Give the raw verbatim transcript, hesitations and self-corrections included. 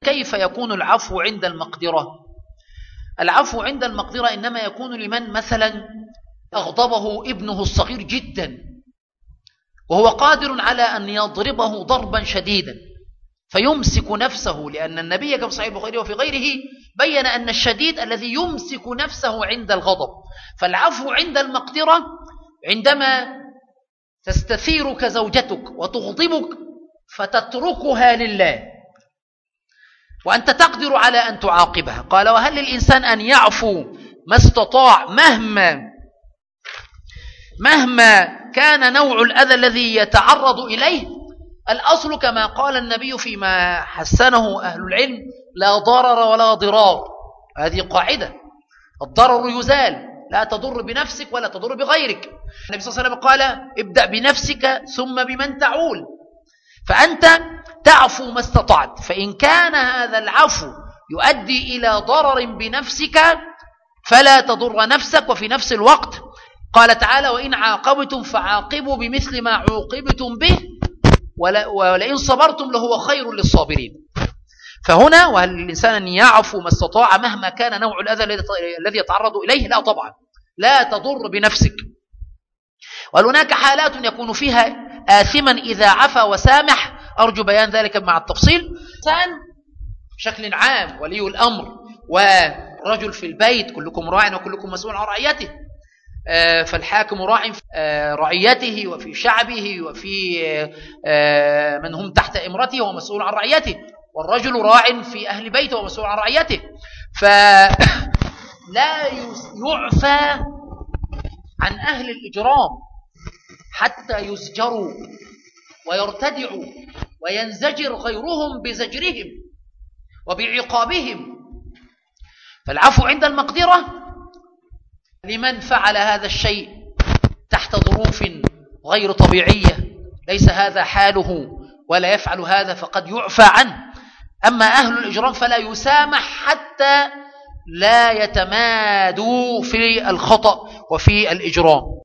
كيف يكون العفو عند المقدرة؟ العفو عند المقدرة إنما يكون لمن مثلا أغضبه ابنه الصغير جدا وهو قادر على أن يضربه ضربا شديدا فيمسك نفسه، لأن النبي كما صحيح البخاري وفي غيره بين أن الشديد الذي يمسك نفسه عند الغضب. فالعفو عند المقدرة عندما تستثيرك زوجتك وتغضبك فتتركها لله وأنت تقدر على أن تعاقبها. قال وهل للإنسان أن يعفو ما استطاع مهما مهما كان نوع الأذى الذي يتعرض إليه؟ الأصل كما قال النبي فيما حسنه أهل العلم: لا ضرر ولا ضرار. هذه قاعدة، الضرر يزال، لا تضر بنفسك ولا تضر بغيرك. النبي صلى الله عليه وسلم قال: ابدأ بنفسك ثم بمن تعول. فأنت تعفو ما استطعت، فإن كان هذا العفو يؤدي إلى ضرر بنفسك فلا تضر نفسك. وفي نفس الوقت قال تعالى: وإن عاقبتم فعاقبوا بمثل ما عوقبتم به ولئن صبرتم لهو خير للصابرين. فهنا وهل الإنسان أن يعفو ما استطاع مهما كان نوع الأذى الذي يتعرض إليه؟ لا طبعا، لا تضر بنفسك. وهناك حالات يكون فيها آثما إذا عفا وسامح، أرجو بيان ذلك مع التفصيل. إنسان بشكل عام ولي الأمر ورجل في البيت، كلكم راع وكلكم مسؤول عن رعيته، فالحاكم راع في رعيته وفي شعبه وفي من هم تحت إمرته ومسؤول عن رعيته، والرجل راع في أهل بيته ومسؤول عن رعيته. فلا يعفى عن أهل الإجرام حتى يزجروا ويرتدعوا وينزجر غيرهم بزجرهم وبعقابهم. فالعفو عند المقدرة لمن فعل هذا الشيء تحت ظروف غير طبيعية ليس هذا حاله ولا يفعل هذا فقد يعفى عنه. أما أهل الإجرام فلا يسامح حتى لا يتمادوا في الخطأ وفي الإجرام.